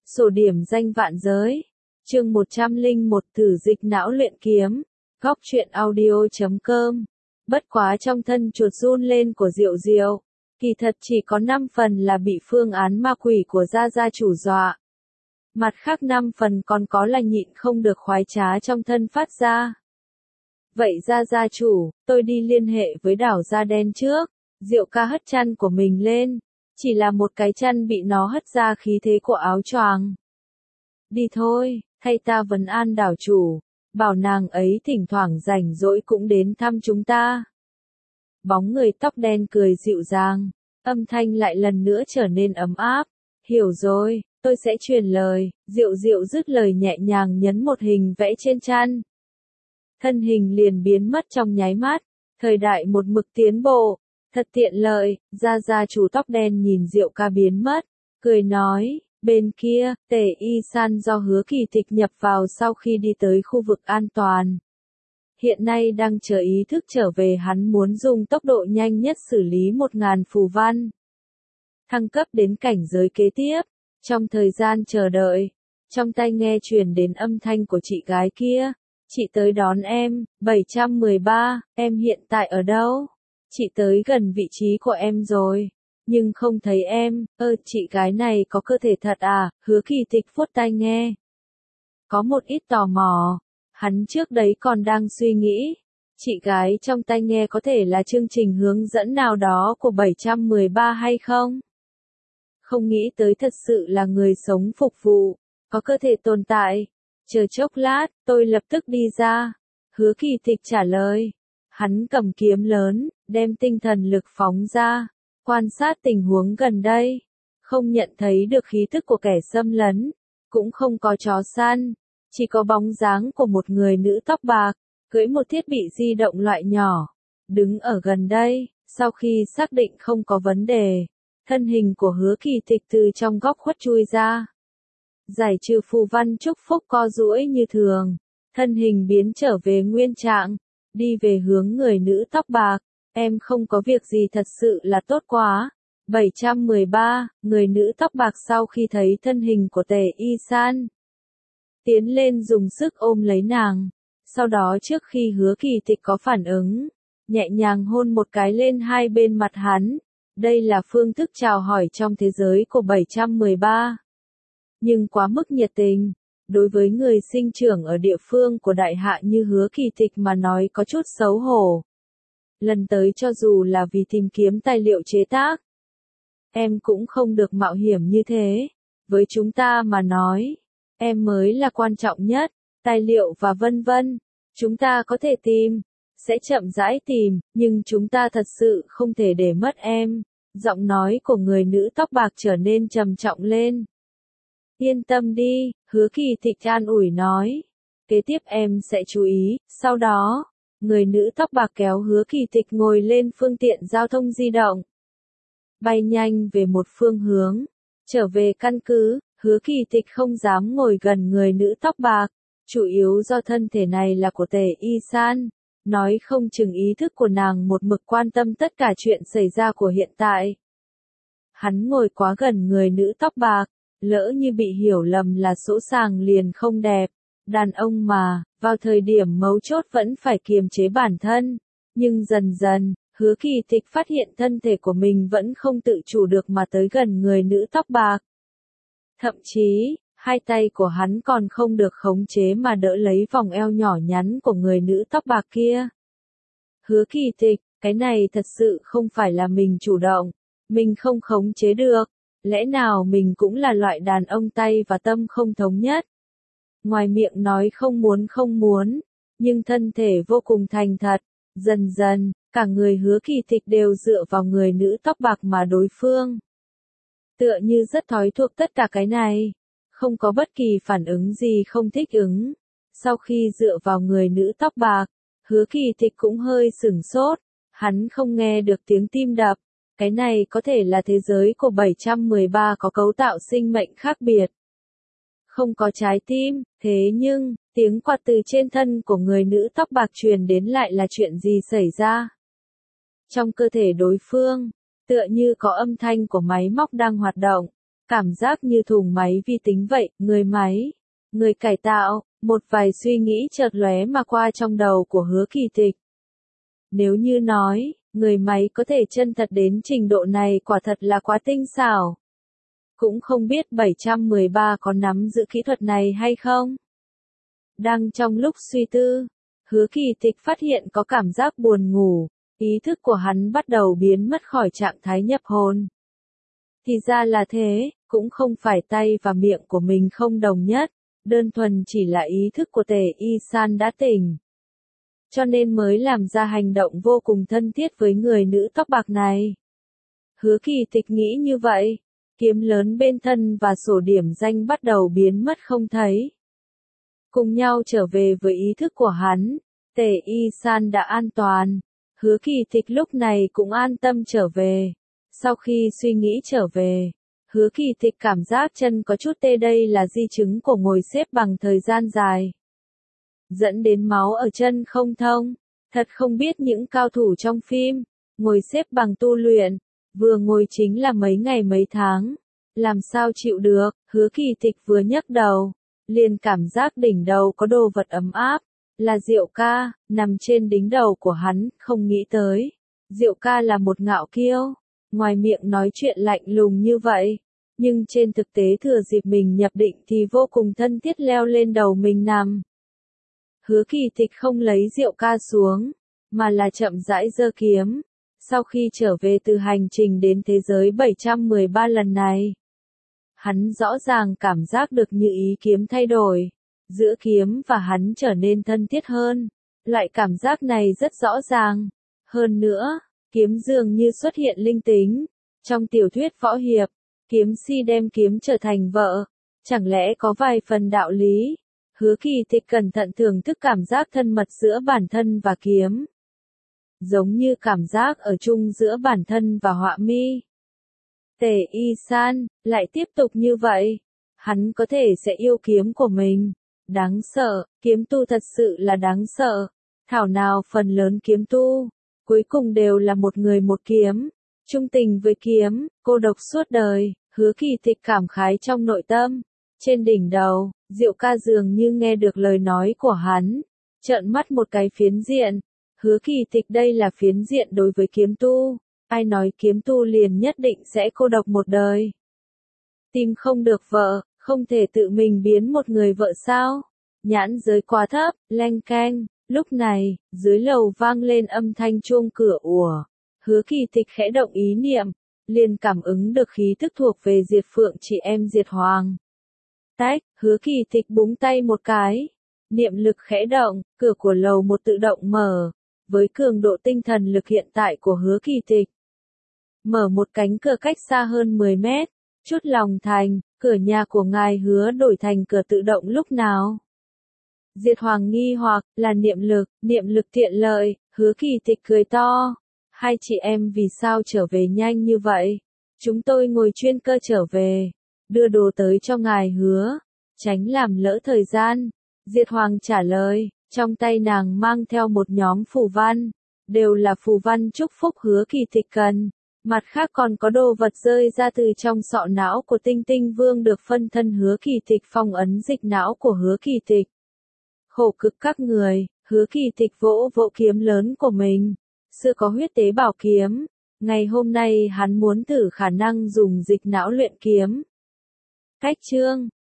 Sổ điểm danh vạn giới. Chương 101 thử dịch não luyện kiếm. Góc truyện audio.com. Bất quá trong thân chuột run lên của Diệu Diệu. Kỳ thật chỉ có 5 phần là bị phương án ma quỷ của gia gia chủ dọa. Mặt khác 5 phần còn có là nhịn không được khoái trá trong thân phát ra. Vậy gia chủ, tôi đi liên hệ với đảo da đen trước. Diệu ca hất chăn của mình lên. Chỉ là một cái chăn bị nó hất ra khí thế của áo choàng. Đi thôi, thay ta vấn an đảo chủ. Bảo nàng ấy thỉnh thoảng rảnh rỗi cũng đến thăm chúng ta. Bóng người tóc đen cười dịu dàng. Âm thanh lại lần nữa trở nên ấm áp. Hiểu rồi, tôi sẽ truyền lời. Diệu Diệu dứt lời nhẹ nhàng nhấn một hình vẽ trên chăn. Thân hình liền biến mất trong nháy mắt. Thời đại một mực tiến bộ. Thật tiện lợi. Gia chủ tóc đen nhìn Diệu ca biến mất. Cười nói, bên kia, Tề Y San do Hứa Kỳ Tịch nhập vào sau khi đi tới khu vực an toàn. Hiện nay đang chờ ý thức trở về, hắn muốn dùng tốc độ nhanh nhất xử lý 1000 phù văn. Thăng cấp đến cảnh giới kế tiếp. Trong thời gian chờ đợi, trong tai nghe truyền đến âm thanh của chị gái kia. Chị tới đón em, 713, em hiện tại ở đâu? Chị tới gần vị trí của em rồi. Nhưng không thấy em, chị gái này có cơ thể thật à? Hứa Kỳ Tịch vuốt tai nghe. Có một ít tò mò. Hắn trước đấy còn đang suy nghĩ. Chị gái trong tai nghe có thể là chương trình hướng dẫn nào đó của 713 hay không? Không nghĩ tới thật sự là người sống phục vụ. Có cơ thể tồn tại. Chờ chốc lát, tôi lập tức đi ra. Hứa Kỳ Tịch trả lời. Hắn cầm kiếm lớn, đem tinh thần lực phóng ra. Quan sát tình huống gần đây. Không nhận thấy được khí tức của kẻ xâm lấn. Cũng không có chó săn. Chỉ có bóng dáng của một người nữ tóc bạc. Cưỡi một thiết bị di động loại nhỏ. Đứng ở gần đây. Sau khi xác định không có vấn đề. Thân hình của Hứa Kỳ Tịch từ trong góc khuất chui ra. Giải trừ phù văn chúc phúc co duỗi như thường. Thân hình biến trở về nguyên trạng. Đi về hướng người nữ tóc bạc. Em không có việc gì thật sự là tốt quá. 713, người nữ tóc bạc sau khi thấy thân hình của Tề Y San. Tiến lên dùng sức ôm lấy nàng. Sau đó trước khi Hứa Kỳ Tịch có phản ứng. Nhẹ nhàng hôn một cái lên hai bên mặt hắn. Đây là phương thức chào hỏi trong thế giới của 713. Nhưng quá mức nhiệt tình. Đối với người sinh trưởng ở địa phương của đại hạ như Hứa Kỳ Tịch mà nói có chút xấu hổ. Lần tới cho dù là vì tìm kiếm tài liệu chế tác. Em cũng không được mạo hiểm như thế. Với chúng ta mà nói. Em mới là quan trọng nhất. Tài liệu và vân vân. Chúng ta có thể tìm. Sẽ chậm rãi tìm. Nhưng chúng ta thật sự không thể để mất em. Giọng nói của người nữ tóc bạc trở nên trầm trọng lên. Yên tâm đi. Hứa Kỳ Tịch an ủi nói. Kế tiếp em sẽ chú ý. Sau đó. Người nữ tóc bạc kéo Hứa Kỳ Tịch ngồi lên phương tiện giao thông di động. Bay nhanh về một phương hướng. Trở về căn cứ, Hứa Kỳ Tịch không dám ngồi gần người nữ tóc bạc. Chủ yếu do thân thể này là của Tề Y San. Nói không chừng ý thức của nàng một mực quan tâm tất cả chuyện xảy ra của hiện tại. Hắn ngồi quá gần người nữ tóc bạc. Lỡ như bị hiểu lầm là sỗ sàng liền không đẹp. Đàn ông mà, vào thời điểm mấu chốt vẫn phải kiềm chế bản thân. Nhưng dần dần, Hứa Kỳ Tịch phát hiện thân thể của mình vẫn không tự chủ được mà tới gần người nữ tóc bạc. Thậm chí, hai tay của hắn còn không được khống chế mà đỡ lấy vòng eo nhỏ nhắn của người nữ tóc bạc kia. Hứa Kỳ Tịch, cái này thật sự không phải là mình chủ động. Mình không khống chế được. Lẽ nào mình cũng là loại đàn ông tay và tâm không thống nhất? Ngoài miệng nói không muốn, nhưng thân thể vô cùng thành thật. Dần dần, cả người Hứa Kỳ Tịch đều dựa vào người nữ tóc bạc mà đối phương. Tựa như rất thói thuộc tất cả cái này. Không có bất kỳ phản ứng gì không thích ứng. Sau khi dựa vào người nữ tóc bạc, Hứa Kỳ Tịch cũng hơi sửng sốt. Hắn không nghe được tiếng tim đập. Cái này có thể là thế giới của 713 có cấu tạo sinh mệnh khác biệt. Không có trái tim, thế nhưng, tiếng quạt từ trên thân của người nữ tóc bạc truyền đến lại là chuyện gì xảy ra? Trong cơ thể đối phương, tựa như có âm thanh của máy móc đang hoạt động. Cảm giác như thùng máy vi tính vậy, người máy, người cải tạo, một vài suy nghĩ chợt lóe mà qua trong đầu của Hứa Kỳ Tịch. Nếu như nói, người máy có thể chân thật đến trình độ này quả thật là quá tinh xảo. Cũng không biết 713 có nắm giữ kỹ thuật này hay không? Đang trong lúc suy tư, Hứa Kỳ Tịch phát hiện có cảm giác buồn ngủ, ý thức của hắn bắt đầu biến mất khỏi trạng thái nhập hồn. Thì ra là thế, cũng không phải tay và miệng của mình không đồng nhất, đơn thuần chỉ là ý thức của Tề Y San đã tỉnh. Cho nên mới làm ra hành động vô cùng thân thiết với người nữ tóc bạc này. Hứa Kỳ Tịch nghĩ như vậy, kiếm lớn bên thân và sổ điểm danh bắt đầu biến mất không thấy. Cùng nhau trở về với ý thức của hắn, Tề Y San đã an toàn. Hứa Kỳ Tịch lúc này cũng an tâm trở về. Sau khi suy nghĩ trở về, Hứa Kỳ Tịch cảm giác chân có chút tê, đây là di chứng của ngồi xếp bằng thời gian dài, dẫn đến máu ở chân không thông. Thật không biết những cao thủ trong phim, ngồi xếp bằng tu luyện, vừa ngồi chính là mấy ngày mấy tháng, làm sao chịu được. Hứa Kỳ Tịch vừa nhấc đầu, liền cảm giác đỉnh đầu có đồ vật ấm áp, là Diệu Ca, nằm trên đỉnh đầu của hắn. Không nghĩ tới, Diệu Ca là một ngạo kiêu, ngoài miệng nói chuyện lạnh lùng như vậy, nhưng trên thực tế thừa dịp mình nhập định thì vô cùng thân thiết leo lên đầu mình nằm. Hứa Kỳ Tịch không lấy Diệu Ca xuống, mà là chậm rãi giơ kiếm. Sau khi trở về từ hành trình đến thế giới 713 lần này, hắn rõ ràng cảm giác được như ý kiếm thay đổi, giữa kiếm và hắn trở nên thân thiết hơn. Loại cảm giác này rất rõ ràng. Hơn nữa, kiếm dường như xuất hiện linh tính. Trong tiểu thuyết võ hiệp, kiếm si đem kiếm trở thành vợ, chẳng lẽ có vài phần đạo lý. Hứa Kỳ Tịch cẩn thận thưởng thức cảm giác thân mật giữa bản thân và kiếm. Giống như cảm giác ở chung giữa bản thân và họa mi. Tề Y San, lại tiếp tục như vậy, hắn có thể sẽ yêu kiếm của mình. Đáng sợ, kiếm tu thật sự là đáng sợ. Thảo nào phần lớn kiếm tu, cuối cùng đều là một người một kiếm, trung tình với kiếm, cô độc suốt đời. Hứa Kỳ Tịch cảm khái trong nội tâm. Trên đỉnh đầu, Diệu Ca dường như nghe được lời nói của hắn, trợn mắt một cái phiến diện. Hứa Kỳ Tịch, đây là phiến diện đối với kiếm tu. Ai nói kiếm tu liền nhất định sẽ cô độc một đời? Tìm không được vợ, không thể tự mình biến một người vợ sao? Nhãn giới quá thấp, leng keng. Lúc này, dưới lầu vang lên âm thanh chuông cửa ùa. Hứa Kỳ Tịch khẽ động ý niệm, liền cảm ứng được khí thức thuộc về Diệt Phượng chị em Diệt Hoàng. Tách, Hứa Kỳ Tịch búng tay một cái. Niệm lực khẽ động, cửa của lầu một tự động mở. Với cường độ tinh thần lực hiện tại của Hứa Kỳ Tịch, mở một cánh cửa cách xa hơn 10 mét. Chút lòng thành, cửa nhà của ngài Hứa đổi thành cửa tự động lúc nào? Diệt Hoàng nghi hoặc, là niệm lực tiện lợi. Hứa Kỳ Tịch cười to. Hai chị em vì sao trở về nhanh như vậy? Chúng tôi ngồi chuyên cơ trở về, đưa đồ tới cho ngài Hứa, tránh làm lỡ thời gian. Diệt Hoàng trả lời, trong tay nàng mang theo một nhóm phù văn, đều là phù văn chúc phúc Hứa Kỳ Tịch cần. Mặt khác còn có đồ vật rơi ra từ trong sọ não của Tinh Tinh Vương được phân thân Hứa Kỳ Tịch phong ấn dịch não của Hứa Kỳ Tịch. Khổ cực các người. Hứa Kỳ Tịch vỗ vỗ kiếm lớn của mình. Xưa có huyết tế bảo kiếm, ngày hôm nay hắn muốn thử khả năng dùng dịch não luyện kiếm. Cách chương